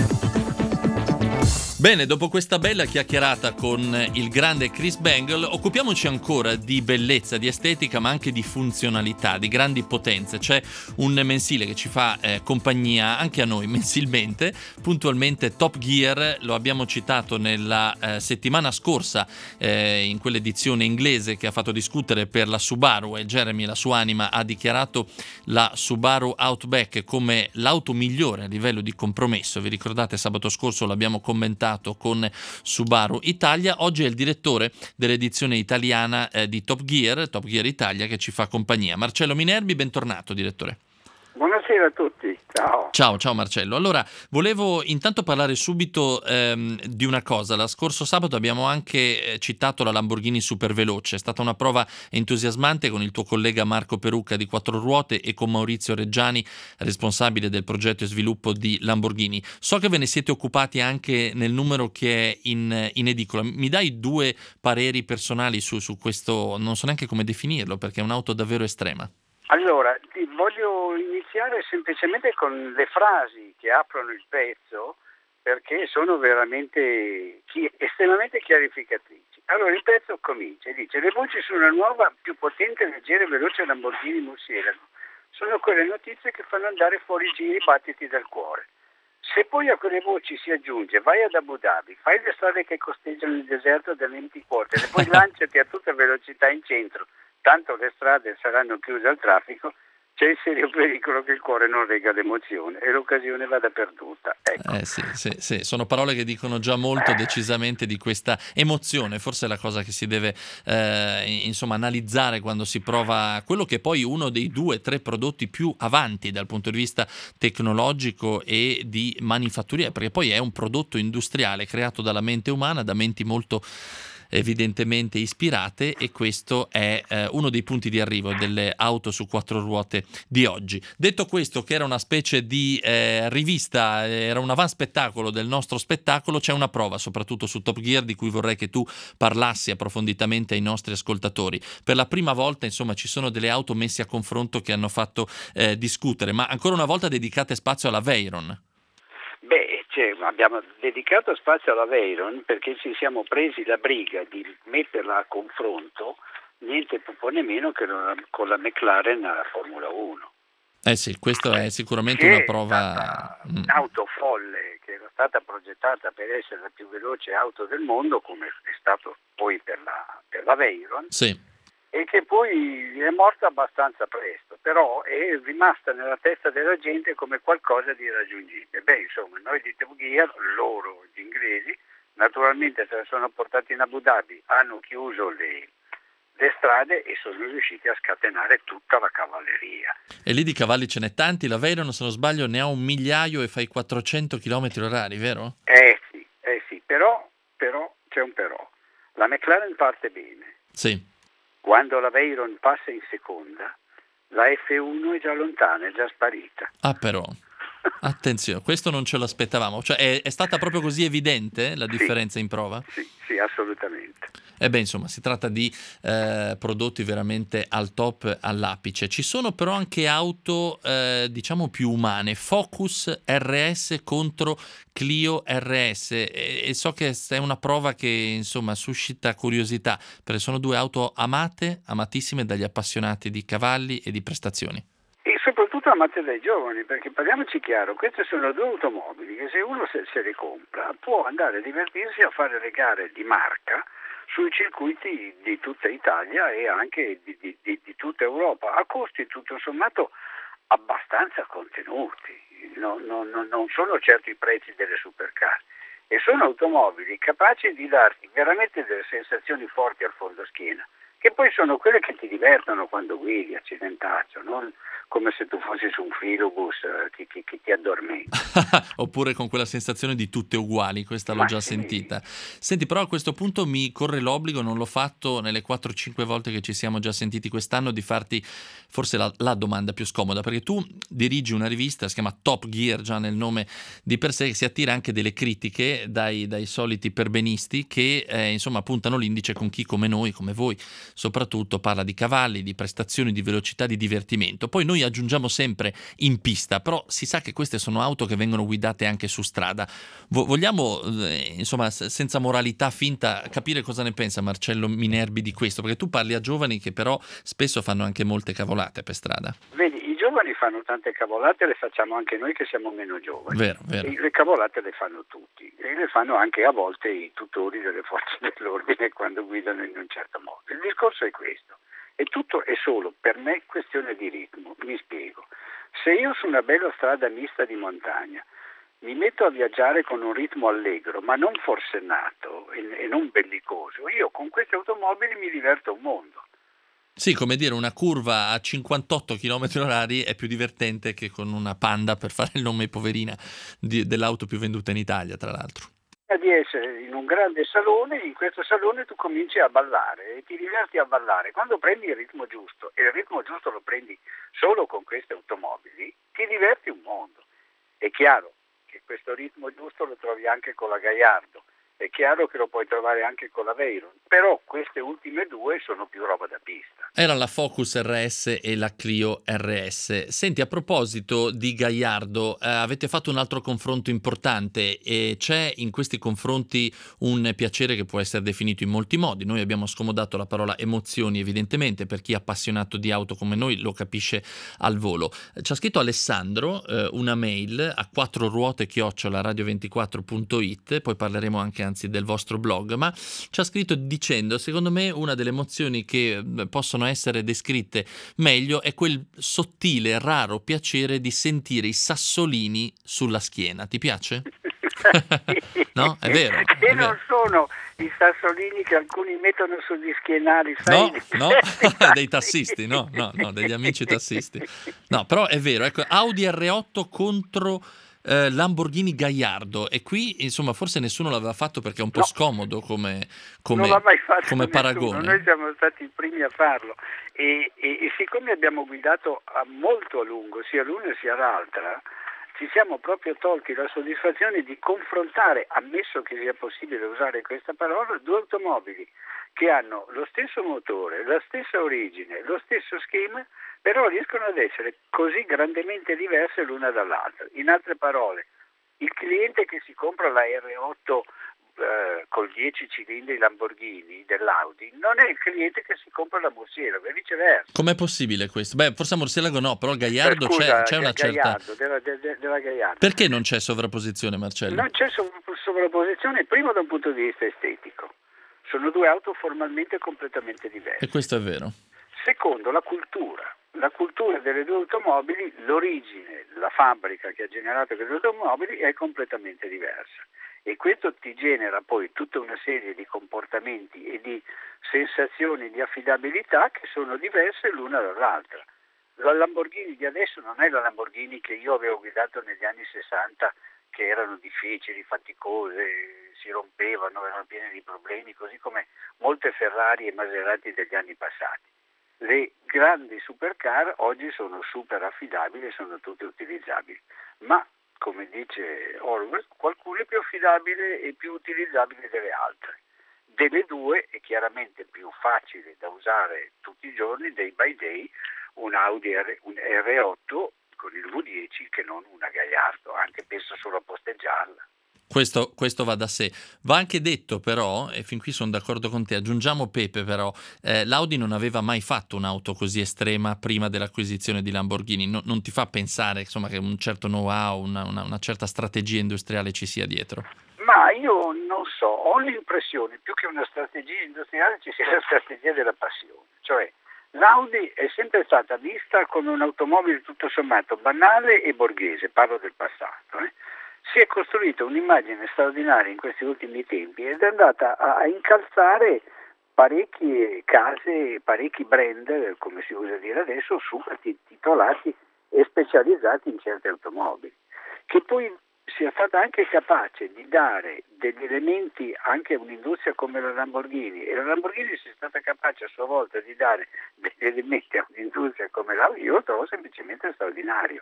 S2: Bene, dopo questa bella chiacchierata con il grande Chris Bangle, occupiamoci ancora di bellezza, di estetica, ma anche di funzionalità, di grandi potenze. C'è un mensile che ci fa eh, compagnia anche a noi mensilmente, puntualmente Top Gear, lo abbiamo citato nella eh, settimana scorsa eh, in quell'edizione inglese che ha fatto discutere per la Subaru, e Jeremy, la sua anima, ha dichiarato la Subaru Outback come l'auto migliore a livello di compromesso. Vi ricordate, sabato scorso l'abbiamo commentato con Subaru Italia. Oggi è il direttore dell'edizione italiana eh, di Top Gear, Top Gear Italia, che ci fa compagnia. Marcello Minerbi, bentornato direttore.
S6: Buonasera a tutti, ciao.
S2: Ciao, ciao Marcello. Allora, volevo intanto parlare subito ehm, di una cosa. Lo scorso sabato abbiamo anche eh, citato la Lamborghini Superveloce. È stata una prova entusiasmante con il tuo collega Marco Perucca di Quattro Ruote e con Maurizio Reggiani, responsabile del progetto e sviluppo di Lamborghini. So che ve ne siete occupati anche nel numero che è in, in edicola. Mi dai due pareri personali su, su questo? Non so neanche come definirlo, perché è un'auto davvero estrema.
S6: Allora, ti voglio iniziare semplicemente con le frasi che aprono il pezzo, perché sono veramente chi- estremamente chiarificatrici. Allora, il pezzo comincia e dice: le voci su una nuova, più potente, leggera e veloce Lamborghini Murcielago sono quelle notizie che fanno andare fuori giri i battiti del cuore. Se poi a quelle voci si aggiunge vai ad Abu Dhabi, fai le strade che costeggiano il deserto dell'Empty Quarter e poi lanciati a tutta velocità in centro, tanto le strade saranno chiuse al traffico, c'è il serio pericolo che il cuore non regga l'emozione e l'occasione vada perduta. Ecco.
S2: Eh sì, sì, sì, sono parole che dicono già molto decisamente di questa emozione, forse è la cosa che si deve eh, insomma analizzare quando si prova quello che è poi uno dei due, tre prodotti più avanti dal punto di vista tecnologico e di manifatturia, perché poi è un prodotto industriale creato dalla mente umana, da menti molto evidentemente ispirate, e questo è eh, uno dei punti di arrivo delle auto su quattro ruote di oggi. Detto questo, che era una specie di eh, rivista, era un avanspettacolo del nostro spettacolo, c'è una prova soprattutto su Top Gear di cui vorrei che tu parlassi approfonditamente ai nostri ascoltatori. Per la prima volta insomma ci sono delle auto messe a confronto che hanno fatto eh, discutere, ma ancora una volta dedicate spazio alla Veyron.
S6: Beh, cioè, abbiamo dedicato spazio alla Veyron perché ci siamo presi la briga di metterla a confronto niente po' nemmeno che con la McLaren alla Formula uno.
S2: Eh sì, questo è sicuramente
S6: che
S2: una prova...
S6: È un'auto folle che era stata progettata per essere la più veloce auto del mondo, come è stato poi per la, per la Veyron.
S2: Sì.
S6: E che poi è morta abbastanza presto, però è rimasta nella testa della gente come qualcosa di irraggiungibile. Beh, insomma, noi di Top Gear, loro, gli inglesi, naturalmente se la sono portati in Abu Dhabi, hanno chiuso le, le strade e sono riusciti a scatenare tutta la cavalleria.
S2: E lì di cavalli ce n'è tanti, la Veyron, se non sbaglio, ne ha un migliaio e fai quattrocento chilometri orari, vero?
S6: Eh sì, eh sì, però, però c'è un però. La McLaren parte bene.
S2: Sì.
S6: Quando la Veyron passa in seconda, la F uno è già lontana, è già sparita.
S2: Ah però, attenzione, questo non ce l'aspettavamo. Cioè è, è stata proprio così evidente la differenza
S6: sì,
S2: in prova?
S6: Sì, sì, assolutamente.
S2: E beh, insomma, si tratta di eh, prodotti veramente al top, all'apice. Ci sono però anche auto, eh, diciamo, più umane. Focus R S contro Clio R S. E, e so che è una prova che, insomma, suscita curiosità, perché sono due auto amate, amatissime dagli appassionati di cavalli e di prestazioni.
S6: E soprattutto amate dai giovani, perché parliamoci chiaro, queste sono due automobili che se uno se, se le compra può andare a divertirsi a fare le gare di marca sui circuiti di tutta Italia e anche di, di, di, di tutta Europa, a costi tutto sommato abbastanza contenuti, no, no, no, non sono certo i prezzi delle supercar, e sono automobili capaci di darti veramente delle sensazioni forti al fondoschiena, che poi sono quelle che ti divertono quando guidi, accidentaccio, non come se tu fossi su un filobus eh, che, che, che ti addormenti.
S2: Oppure con quella sensazione di tutte uguali, questa l'ho
S6: Ma
S2: già
S6: sì.
S2: sentita. Senti, però a questo punto mi corre l'obbligo, non l'ho fatto nelle quattro cinque volte che ci siamo già sentiti quest'anno, di farti forse la, la domanda più scomoda, perché tu dirigi una rivista, si chiama Top Gear, già nel nome di per sé, che si attira anche delle critiche dai, dai soliti perbenisti che eh, insomma puntano l'indice con chi come noi, come voi, soprattutto parla di cavalli, di prestazioni, di velocità, di divertimento. Poi noi aggiungiamo sempre in pista, però si sa che queste sono auto che vengono guidate anche su strada. Vo- vogliamo, eh, insomma, s- senza moralità finta, capire cosa ne pensa Marcello Minerbi di questo, perché tu parli a giovani che però spesso fanno anche molte cavolate per strada.
S6: Vedi, i giovani fanno tante cavolate, le facciamo anche noi che siamo meno giovani.
S2: Vero, vero.
S6: E le cavolate le fanno tutti e le fanno anche a volte i tutori delle forze dell'ordine quando guidano in un certo modo. Il discorso è questo. E tutto è solo, per me, questione di ritmo. Mi spiego. Se io su una bella strada mista di montagna mi metto a viaggiare con un ritmo allegro, ma non forsennato e, e non bellicoso, io con queste automobili mi diverto un mondo.
S2: Sì, come dire, una curva a cinquantotto chilometri orari è più divertente che con una Panda, per fare il nome poverina, di, dell'auto più venduta in Italia, tra l'altro.
S6: Di essere in un grande salone, in questo salone tu cominci a ballare e ti diverti a ballare. Quando prendi il ritmo giusto, e il ritmo giusto lo prendi solo con queste automobili, ti diverti un mondo. È chiaro che questo ritmo giusto lo trovi anche con la Gallardo, è chiaro che lo puoi trovare anche con la Veyron, però queste ultime due sono più roba da pista.
S2: Era la Focus R S e la Clio R S. Senti, a proposito di Gallardo, eh, avete fatto un altro confronto importante e c'è in questi confronti un piacere che può essere definito in molti modi. Noi abbiamo scomodato la parola emozioni, evidentemente, per chi è appassionato di auto come noi lo capisce al volo. Ci ha scritto Alessandro eh, una mail a quattro ruote chiocciola radio ventiquattro punto it, poi parleremo anche anzi del vostro blog, ma ci ha scritto dicendo: secondo me una delle emozioni che eh, possono essere descritte meglio è quel sottile, raro piacere di sentire i sassolini sulla schiena. Ti piace? No? È vero.
S6: E
S2: è vero.
S6: non sono i sassolini che alcuni mettono sugli schienali, sai?
S2: No, no, dei tassisti, no, no, no, degli amici tassisti. No, però è vero, ecco, Audi R otto contro eh, Lamborghini Gallardo, e qui insomma forse nessuno l'aveva fatto perché è un po'
S6: No.
S2: scomodo come, come,
S6: non l'ha mai fatto
S2: come
S6: nessuno.
S2: paragone.
S6: Noi siamo stati i primi a farlo e, e, e siccome abbiamo guidato a molto a lungo sia l'una sia l'altra, ci siamo proprio tolti la soddisfazione di confrontare, ammesso che sia possibile usare questa parola, due automobili che hanno lo stesso motore, la stessa origine, lo stesso schema, però riescono ad essere così grandemente diverse l'una dall'altra. In altre parole, il cliente che si compra la R otto eh, col dieci cilindri Lamborghini dell'Audi non è il cliente che si compra la Murcielago, e viceversa.
S2: Com'è possibile questo? Beh, forse a Murcielago no, però Gallardo
S6: Eh, scusa,
S2: c'è, c'è una
S6: Gallardo,
S2: certa...
S6: della, de, de, della Gallardo.
S2: Perché non c'è sovrapposizione, Marcello?
S6: Non c'è sov- sovrapposizione, primo da un punto di vista estetico. Sono due auto formalmente completamente diverse.
S2: E questo è vero.
S6: Secondo, la cultura. La cultura delle due automobili, l'origine, la fabbrica che ha generato quelle due automobili è completamente diversa. E questo ti genera poi tutta una serie di comportamenti e di sensazioni di affidabilità che sono diverse l'una dall'altra. La Lamborghini di adesso non è la Lamborghini che io avevo guidato negli anni sessanta, che erano difficili, faticose, si rompevano, erano piene di problemi, così come molte Ferrari e Maserati degli anni passati. Le grandi supercar oggi sono super affidabili e sono tutte utilizzabili, ma come dice Orwell, qualcuno è più affidabile e più utilizzabile delle altre. Delle due è chiaramente più facile da usare tutti i giorni, day by day, un Audi R, un R otto con il V dieci che non una Gallardo, anche penso solo a posteggiarla.
S2: Questo, questo va da sé. Va anche detto però, e fin qui sono d'accordo con te, aggiungiamo Pepe però, eh, l'Audi non aveva mai fatto un'auto così estrema prima dell'acquisizione di Lamborghini. No, non ti fa pensare insomma, che un certo know-how, una, una, una certa strategia industriale ci sia dietro?
S6: Ma io non so, ho l'impressione più che una strategia industriale ci sia la strategia della passione. Cioè l'Audi è sempre stata vista come un'automobile tutto sommato banale e borghese, parlo del passato, eh? Si è costruita un'immagine straordinaria in questi ultimi tempi ed è andata a, a incalzare parecchie case, parecchi brand, come si usa dire adesso, super titolati e specializzati in certe automobili, che poi sia stata anche capace di dare degli elementi anche a un'industria come la Lamborghini, e la Lamborghini sia stata capace a sua volta di dare degli elementi a un'industria come l'Audi, io lo trovo semplicemente straordinario.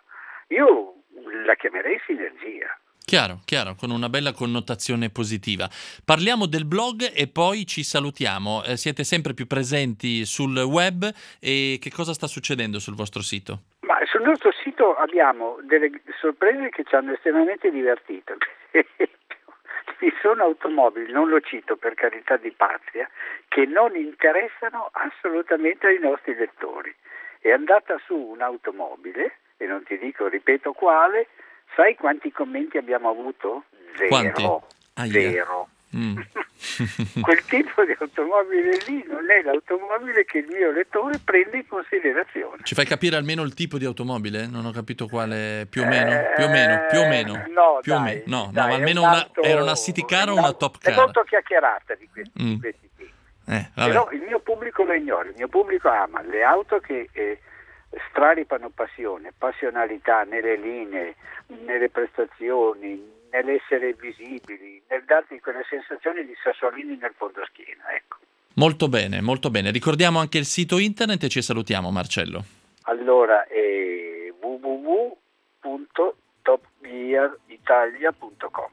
S6: Io la chiamerei sinergia.
S2: Chiaro, chiaro, con una bella connotazione positiva. Parliamo del blog e poi ci salutiamo. Eh, siete sempre più presenti sul web e che cosa sta succedendo sul vostro sito?
S6: Ma sul nostro sito abbiamo delle sorprese che ci hanno estremamente divertito. Ci sono automobili, non lo cito per carità di patria, che non interessano assolutamente ai nostri lettori. È andata su un'automobile, e non ti dico, ripeto quale. Sai quanti commenti abbiamo avuto? Zero.
S2: Quanti? Ah,
S6: Zero.
S2: Mm.
S6: Quel tipo di automobile lì non è l'automobile che il mio lettore prende in considerazione.
S2: Ci fai capire almeno il tipo di automobile? Non ho capito quale, più o meno, più o meno, più o meno.
S6: No,
S2: più o
S6: dai,
S2: meno. No,
S6: dai,
S2: no, almeno
S6: un
S2: una,
S6: altro-
S2: era una city car o una top
S6: È
S2: car?
S6: molto chiacchierata di questi,
S2: Mm.
S6: di questi tipi.
S2: Eh, vabbè.
S6: Però il mio pubblico lo ignora, il mio pubblico ama le auto che eh, straripano passione, passionalità nelle linee, nelle prestazioni, nell'essere visibili, nel darti quelle sensazioni di sassolini nel fondoschiena, ecco.
S2: Molto bene, molto bene. Ricordiamo anche il sito internet e ci salutiamo, Marcello.
S6: Allora è w w w punto top gear italia punto com.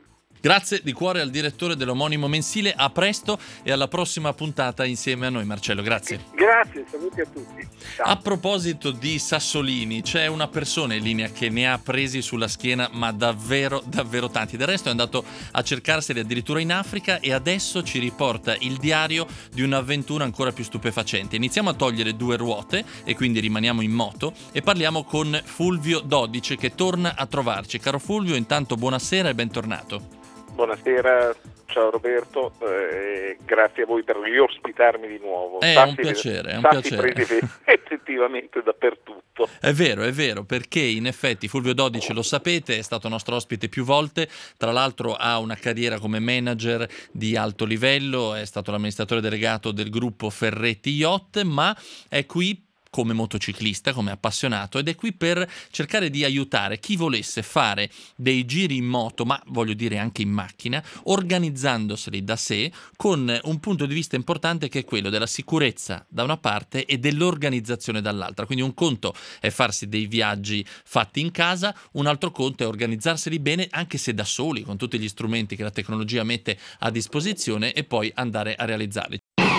S2: Grazie di cuore al direttore dell'omonimo mensile, a presto e alla prossima puntata insieme a noi, Marcello, grazie.
S6: Grazie, saluti a tutti. Ciao.
S2: A proposito di sassolini, c'è una persona in linea che ne ha presi sulla schiena, ma davvero, davvero tanti. Del resto è andato a cercarseli addirittura in Africa e adesso ci riporta il diario di un'avventura ancora più stupefacente. Iniziamo a togliere due ruote e quindi rimaniamo in moto e parliamo con Fulvio Dodice che torna a trovarci. Caro Fulvio, intanto buonasera e bentornato.
S7: Buonasera, ciao Roberto, eh, grazie a voi per riospitarmi di nuovo.
S2: È
S7: Sassi,
S2: un piacere, è un
S7: sassi
S2: piacere.
S7: presi effettivamente dappertutto.
S2: È vero, è vero, perché in effetti Fulvio Dodice, lo sapete, è stato nostro ospite più volte, tra l'altro ha una carriera come manager di alto livello, è stato l'amministratore delegato del gruppo Ferretti Yacht, ma è qui come motociclista, come appassionato, ed è qui per cercare di aiutare chi volesse fare dei giri in moto, ma voglio dire anche in macchina, organizzandoseli da sé, con un punto di vista importante che è quello della sicurezza da una parte e dell'organizzazione dall'altra. Quindi un conto è farsi dei viaggi fatti in casa, un altro conto è organizzarseli bene, anche se da soli, con tutti gli strumenti che la tecnologia mette a disposizione, e poi andare a realizzarli.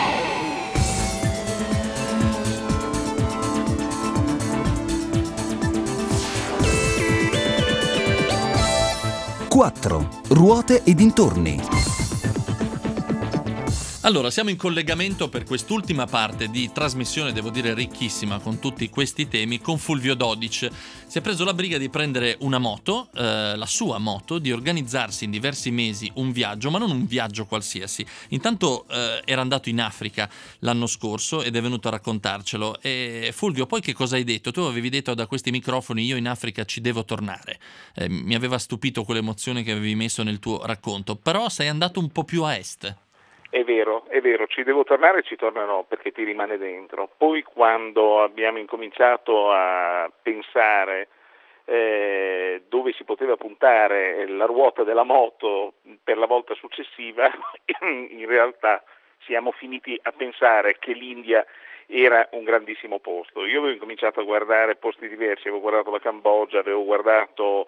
S1: quattro. Ruote e dintorni.
S2: Allora, siamo in collegamento per quest'ultima parte di trasmissione, devo dire ricchissima, con tutti questi temi, con Fulvio Dodice. Si è preso la briga di prendere una moto, eh, la sua moto, di organizzarsi in diversi mesi un viaggio, ma non un viaggio qualsiasi. Intanto eh, era andato in Africa l'anno scorso ed è venuto a raccontarcelo. E Fulvio, poi che cosa hai detto? Tu avevi detto da questi microfoni: io in Africa ci devo tornare. Eh, mi aveva stupito quell'emozione che avevi messo nel tuo racconto, però sei andato un po' più a est.
S7: È vero, è vero, ci devo tornare e ci tornerò perché ti rimane dentro. Poi quando abbiamo incominciato a pensare eh, dove si poteva puntare la ruota della moto per la volta successiva, in realtà siamo finiti a pensare che l'India era un grandissimo posto. Io avevo incominciato a guardare posti diversi, avevo guardato la Cambogia, avevo guardato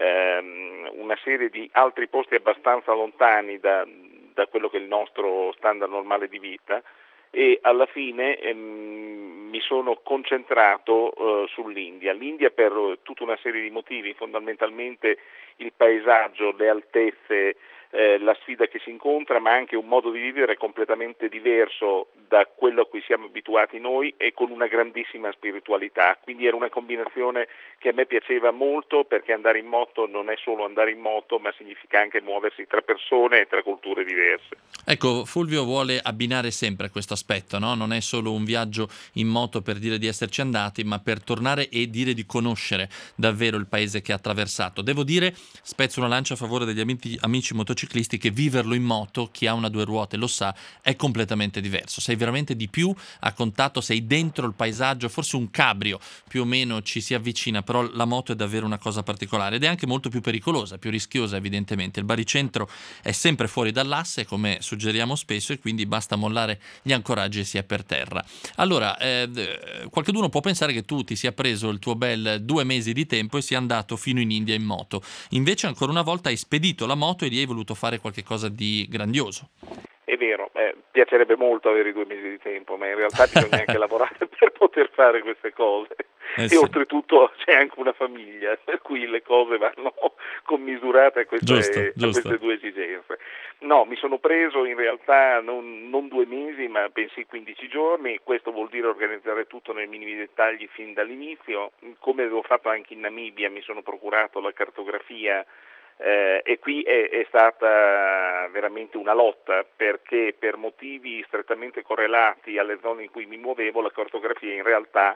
S7: ehm, una serie di altri posti abbastanza lontani da da quello che è il nostro standard normale di vita, e alla fine ehm, mi sono concentrato eh, sull'India. L'India per tutta una serie di motivi, fondamentalmente il paesaggio, le altezze, eh, la sfida che si incontra, ma anche un modo di vivere completamente diverso da quello a cui siamo abituati noi e con una grandissima spiritualità. Quindi era una combinazione che a me piaceva molto, perché andare in moto non è solo andare in moto, ma significa anche muoversi tra persone e tra culture diverse.
S2: Ecco, Fulvio vuole abbinare sempre questo aspetto, no? Non è solo un viaggio in moto per dire di esserci andati, ma per tornare e dire di conoscere davvero il paese che ha attraversato. Devo dire, spezzo una lancia a favore degli amici, amici motociclisti, che viverlo in moto, chi ha una due ruote lo sa, è completamente diverso. Sei veramente di più a contatto, sei dentro il paesaggio, forse un cabrio più o meno ci si avvicina, però la moto è davvero una cosa particolare ed è anche molto più pericolosa, più rischiosa evidentemente. Il baricentro è sempre fuori dall'asse, come suggeriamo spesso, e quindi basta mollare gli ancoraggi e si è per terra. Allora, eh, qualcuno può pensare che tu ti sia preso il tuo bel due mesi di tempo e sia andato fino in India in moto. Invece ancora una volta hai spedito la moto e lì hai voluto fare qualcosa di grandioso.
S7: È vero, eh, piacerebbe molto avere due mesi di tempo, ma in realtà bisogna anche lavorare per poter fare queste cose.
S2: Eh
S7: e
S2: sì.
S7: Oltretutto c'è anche una famiglia, per cui le cose vanno commisurate a queste,
S2: Giusto,
S7: a
S2: giusto.
S7: queste due esigenze. No, mi sono preso in realtà non, non due mesi, ma bensì quindici giorni. Questo vuol dire organizzare tutto nei minimi dettagli fin dall'inizio. Come avevo fatto anche in Namibia, mi sono procurato la cartografia. Eh, e qui è, è stata veramente una lotta, perché per motivi strettamente correlati alle zone in cui mi muovevo, la cartografia in realtà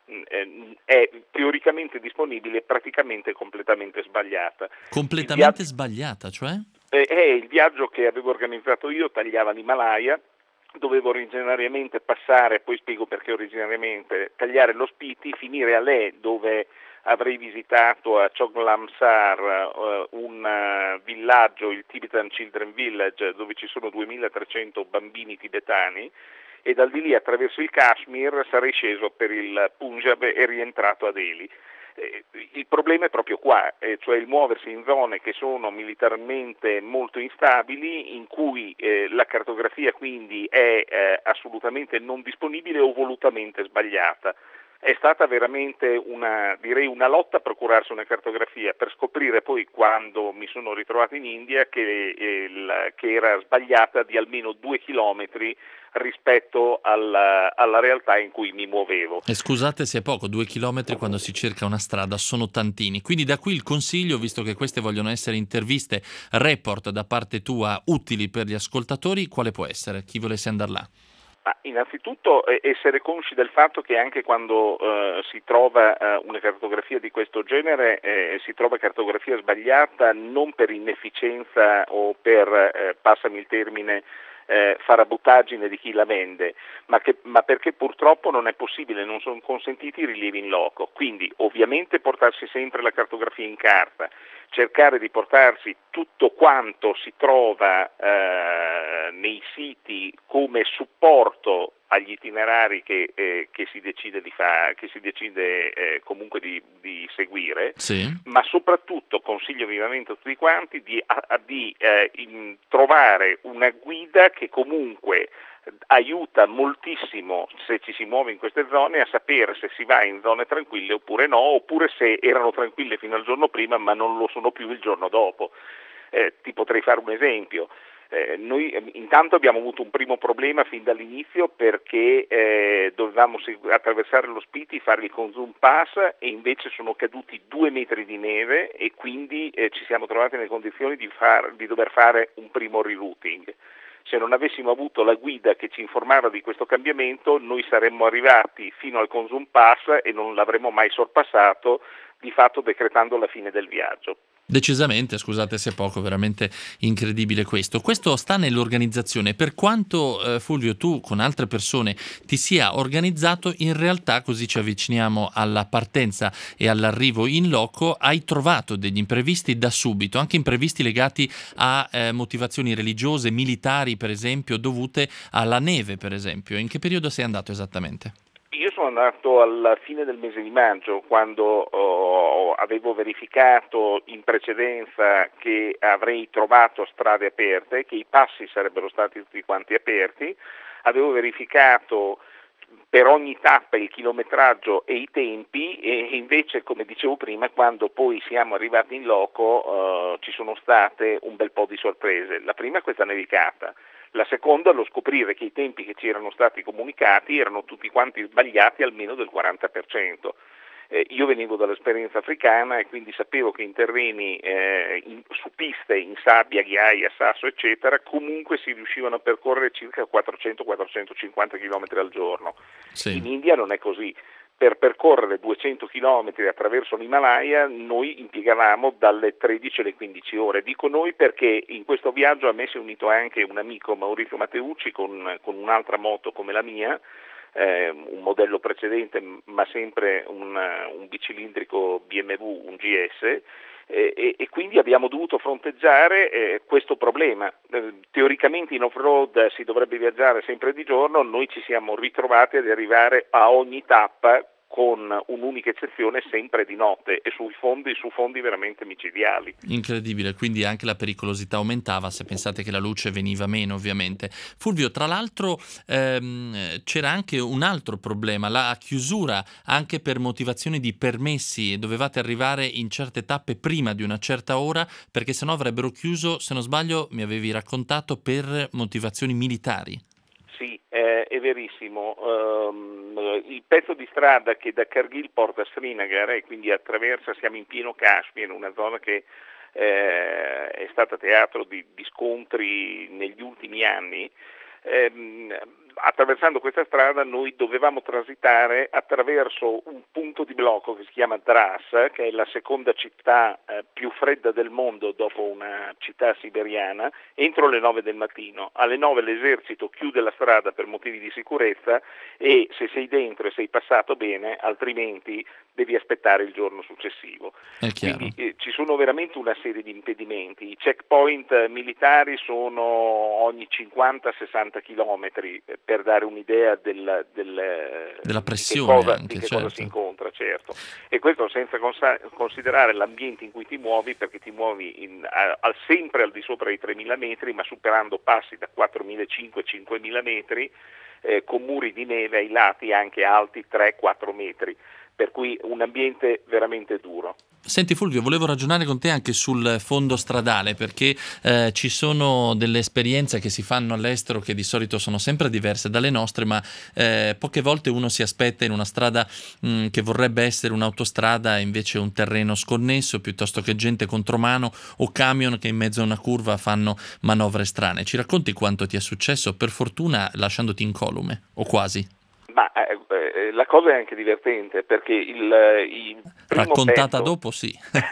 S7: eh, è teoricamente disponibile, praticamente completamente sbagliata.
S2: Completamente
S7: via-
S2: sbagliata, cioè?
S7: Eh, eh, il viaggio che avevo organizzato io tagliava l'Himalaya, dovevo originariamente passare, poi spiego perché originariamente, tagliare lo Spiti, finire a Leh, dove avrei visitato a Choglamsar uh, un uh, villaggio, il Tibetan Children Village, dove ci sono duemilatrecento bambini tibetani, e dal di lì attraverso il Kashmir sarei sceso per il Punjab e rientrato a Delhi. Eh, il problema è proprio qua, eh, cioè il muoversi in zone che sono militarmente molto instabili, in cui eh, la cartografia quindi è eh, assolutamente non disponibile o volutamente sbagliata. È stata veramente una, direi una lotta a procurarsi una cartografia, per scoprire poi, quando mi sono ritrovato in India, che, eh, il, che era sbagliata di almeno due chilometri rispetto alla, alla realtà in cui mi muovevo.
S2: E scusate se è poco, due chilometri quando si cerca una strada sono tantini. Quindi da qui il consiglio, visto che queste vogliono essere interviste, report da parte tua utili per gli ascoltatori, quale può essere? Chi volesse andare là?
S7: Ma innanzitutto eh, essere consci del fatto che anche quando eh, si trova eh, una cartografia di questo genere, eh, si trova cartografia sbagliata non per inefficienza o per, eh, passami il termine, Eh, farabuttaggine di chi la vende, ma, che, ma perché purtroppo non è possibile, non sono consentiti i rilievi in loco. Quindi ovviamente portarsi sempre la cartografia in carta, cercare di portarsi tutto quanto si trova eh, nei siti come supporto agli itinerari che, eh, che si decide di fare, che si decide eh, comunque di, di seguire,
S2: sì.
S7: Ma soprattutto consiglio vivamente a tutti quanti di, a, di eh, in, trovare una guida che comunque aiuta moltissimo, se ci si muove in queste zone, a sapere se si va in zone tranquille oppure no, oppure se erano tranquille fino al giorno prima ma non lo sono più il giorno dopo. Eh, ti potrei fare un esempio. Eh, noi eh, intanto abbiamo avuto un primo problema fin dall'inizio, perché eh, dovevamo segu- attraversare lo Spiti, fare il Consum Pass, e invece sono caduti due metri di neve e quindi eh, ci siamo trovati nelle condizioni di, far, di dover fare un primo rerouting. Se non avessimo avuto la guida che ci informava di questo cambiamento, noi saremmo arrivati fino al Consum Pass e non l'avremmo mai sorpassato, di fatto decretando la fine del viaggio.
S2: Decisamente, scusate se è poco, veramente incredibile questo. Questo sta nell'organizzazione. Per quanto, eh, Fulvio, tu con altre persone ti sia organizzato, in realtà, così ci avviciniamo alla partenza e all'arrivo in loco, hai trovato degli imprevisti da subito, anche imprevisti legati a eh, motivazioni religiose, militari per esempio, dovute alla neve per esempio. In che periodo sei andato esattamente?
S7: Io sono andato alla fine del mese di maggio, quando oh, avevo verificato in precedenza che avrei trovato strade aperte, che i passi sarebbero stati tutti quanti aperti, avevo verificato per ogni tappa il chilometraggio e i tempi, e invece, come dicevo prima, quando poi siamo arrivati in loco eh, ci sono state un bel po' di sorprese. La prima è questa nevicata. La seconda, lo scoprire che i tempi che ci erano stati comunicati erano tutti quanti sbagliati almeno del quaranta per cento. Eh, io venivo dall'esperienza africana e quindi sapevo che in terreni eh, in, su piste, in sabbia, ghiaia, sasso, eccetera, comunque si riuscivano a percorrere circa quattrocento quattrocentocinquanta chilometri al giorno.
S2: Sì.
S7: In India non è così. Per percorrere duecento chilometri attraverso l'Himalaya noi impiegavamo dalle tredici alle quindici ore. Dico noi perché in questo viaggio a me si è unito anche un amico, Maurizio Matteucci, con, con un'altra moto come la mia, eh, un modello precedente ma sempre un, un bicilindrico B M W, un G S, eh, e, e quindi abbiamo dovuto fronteggiare eh, questo problema. Eh, teoricamente in off-road si dovrebbe viaggiare sempre di giorno, noi ci siamo ritrovati ad arrivare a ogni tappa con un'unica eccezione sempre di notte e sui fondi, su fondi veramente micidiali.
S2: Incredibile, quindi anche la pericolosità aumentava se pensate che la luce veniva meno, ovviamente. Fulvio, tra l'altro ehm, c'era anche un altro problema, la chiusura anche per motivazioni di permessi, dovevate arrivare in certe tappe prima di una certa ora perché sennò avrebbero chiuso, se non sbaglio mi avevi raccontato, per motivazioni militari.
S7: Sì, eh, è verissimo. Um, il pezzo di strada che da Kargil porta a Srinagar e quindi attraversa, siamo in pieno Kashmir, una zona che eh, è stata teatro di, di scontri negli ultimi anni. ehm, attraversando questa strada noi dovevamo transitare attraverso un punto di blocco che si chiama Dras, che è la seconda città eh, più fredda del mondo dopo una città siberiana, entro le nove del mattino. Alle nove l'esercito chiude la strada per motivi di sicurezza e se sei dentro e sei passato bene, altrimenti devi aspettare il giorno successivo.
S2: È chiaro.
S7: Quindi eh, ci sono veramente una serie di impedimenti. I checkpoint militari sono ogni cinquanta sessanta chilometri, per dare un'idea del, del,
S2: della pressione
S7: di che cosa,
S2: anche,
S7: di che
S2: certo.
S7: cosa si incontra, certo. E questo senza consa- considerare l'ambiente in cui ti muovi, perché ti muovi in, a, al, sempre al di sopra dei tremila metri, ma superando passi da quattromilacinquecento cinquemila metri, eh, con muri di neve ai lati anche alti tre quattro metri, per cui un ambiente veramente duro.
S2: Senti Fulvio, volevo ragionare con te anche sul fondo stradale, perché eh, ci sono delle esperienze che si fanno all'estero che di solito sono sempre diverse dalle nostre, ma eh, poche volte uno si aspetta in una strada mh, che vorrebbe essere un'autostrada, invece un terreno sconnesso, piuttosto che gente contromano o camion che in mezzo a una curva fanno manovre strane. Ci racconti quanto ti è successo, per fortuna lasciandoti incolume, o quasi?
S7: Ma eh, la cosa è anche divertente, perché il, il primo
S2: raccontata
S7: pezzo,
S2: dopo sì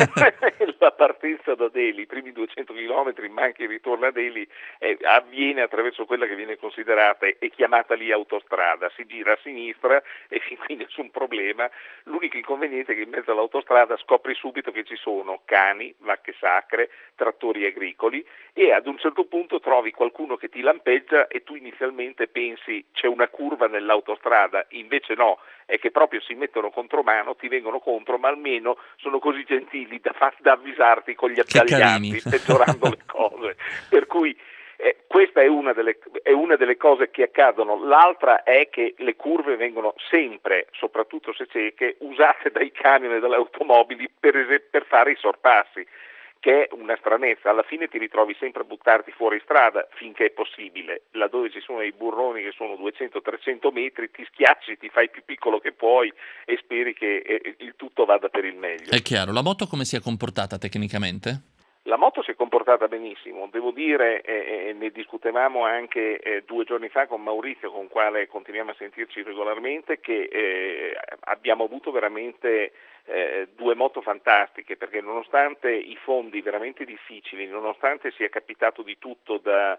S7: la partenza da Delhi, i primi duecento chilometri, ma anche il ritorno a Delhi, eh, avviene attraverso quella che viene considerata e chiamata lì autostrada. Si gira a sinistra e fin qui nessun problema. L'unico inconveniente è che in mezzo all'autostrada scopri subito che ci sono cani, vacche sacre, trattori agricoli, e ad un certo punto trovi qualcuno che ti lampeggia e tu inizialmente pensi c'è una curva nell'autostrada, invece no, è che proprio si mettono contro mano, ti vengono contro, ma almeno sono così gentili da, far, da avvisarti con gli attaglianti, peggiorando le cose. Per cui eh, questa è una, delle, è una delle cose che accadono. L'altra è che le curve vengono sempre, soprattutto se cieche, usate dai camion e dalle automobili per, es- per fare i sorpassi, che è una stranezza. Alla fine ti ritrovi sempre a buttarti fuori strada finché è possibile, laddove ci sono i burroni che sono duecento trecento metri, ti schiacci, ti fai più piccolo che puoi e speri che eh, il tutto vada per il meglio.
S2: È chiaro. La moto come si è comportata tecnicamente?
S7: La moto si è comportata benissimo, devo dire, eh, eh, ne discutevamo anche eh, due giorni fa con Maurizio, con il quale continuiamo a sentirci regolarmente, che eh, abbiamo avuto veramente eh, due moto fantastiche, perché nonostante i fondi veramente difficili, nonostante sia capitato di tutto da,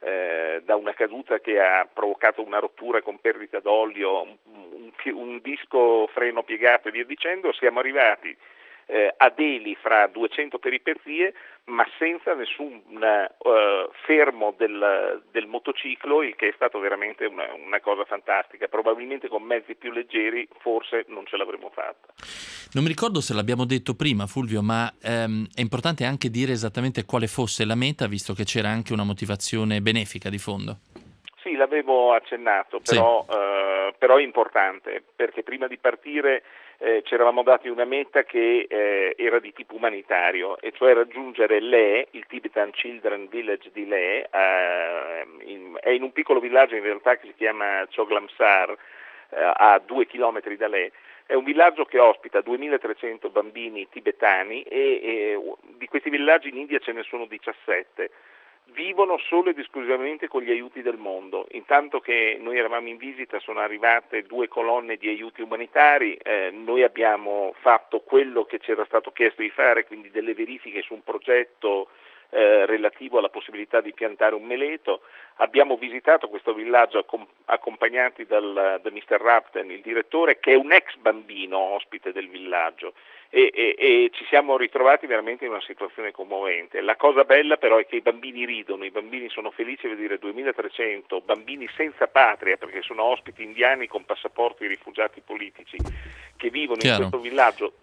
S7: eh, da una caduta che ha provocato una rottura con perdita d'olio, un, un, un disco freno piegato e via dicendo, siamo arrivati Eh, a Delhi fra duecento peripezie, ma senza nessun uh, fermo del, del motociclo, il che è stato veramente una, una cosa fantastica. Probabilmente con mezzi più leggeri forse non ce l'avremmo fatta.
S2: Non mi ricordo se l'abbiamo detto prima, Fulvio, ma ehm, è importante anche dire esattamente quale fosse la meta, visto che c'era anche una motivazione benefica di fondo.
S7: Sì, l'avevo accennato, però, sì. uh, però è importante, perché prima di partire Eh, ci eravamo dati una meta che eh, era di tipo umanitario, e cioè raggiungere Leh, il Tibetan Children Village di Leh, eh, in, è in un piccolo villaggio in realtà che si chiama Choglamsar, eh, a due chilometri da Leh. È un villaggio che ospita duemilatrecento bambini tibetani e, e di questi villaggi in India ce ne sono diciassette. Vivono solo ed esclusivamente con gli aiuti del mondo. Intanto che noi eravamo in visita sono arrivate due colonne di aiuti umanitari, eh, noi abbiamo fatto quello che ci era stato chiesto di fare, quindi delle verifiche su un progetto eh, relativo alla possibilità di piantare un meleto. Abbiamo visitato questo villaggio accom- accompagnati dal, da mister Rapten, il direttore, che è un ex bambino ospite del villaggio. E, e, e ci siamo ritrovati veramente in una situazione commovente. La cosa bella però è che i bambini ridono, i bambini sono felici di vedere duemilatrecento bambini senza patria, perché sono ospiti indiani con passaporti rifugiati politici che vivono
S2: Chiaro.
S7: in questo villaggio,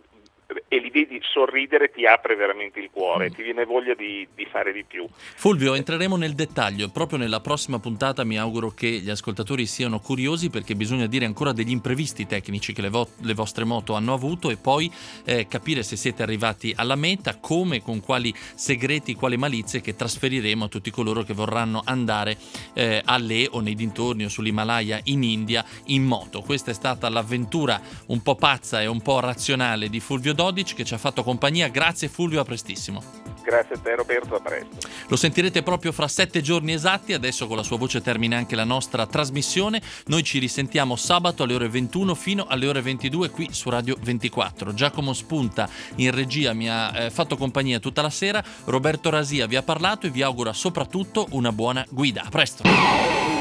S7: e li vedi sorridere, ti apre veramente il cuore, mm. ti viene voglia di, di fare di più.
S2: Fulvio, entreremo nel dettaglio proprio nella prossima puntata. Mi auguro che gli ascoltatori siano curiosi, perché bisogna dire ancora degli imprevisti tecnici che le, vo- le vostre moto hanno avuto, e poi eh, capire se siete arrivati alla meta, come, con quali segreti, quali malizie che trasferiremo a tutti coloro che vorranno andare eh, a Leh o nei dintorni o sull'Himalaya in India in moto. Questa è stata l'avventura un po' pazza e un po' razionale di Fulvio Dodic, che ci ha fatto compagnia. Grazie Fulvio, a prestissimo.
S7: Grazie a te Roberto, a presto.
S2: Lo sentirete proprio fra sette giorni esatti. Adesso con la sua voce termina anche la nostra trasmissione. Noi ci risentiamo sabato alle ore ventuno fino alle ore ventidue qui su Radio ventiquattro. Giacomo Spunta in regia mi ha eh, fatto compagnia tutta la sera. Roberto Rasia vi ha parlato e vi augura soprattutto una buona guida. A presto.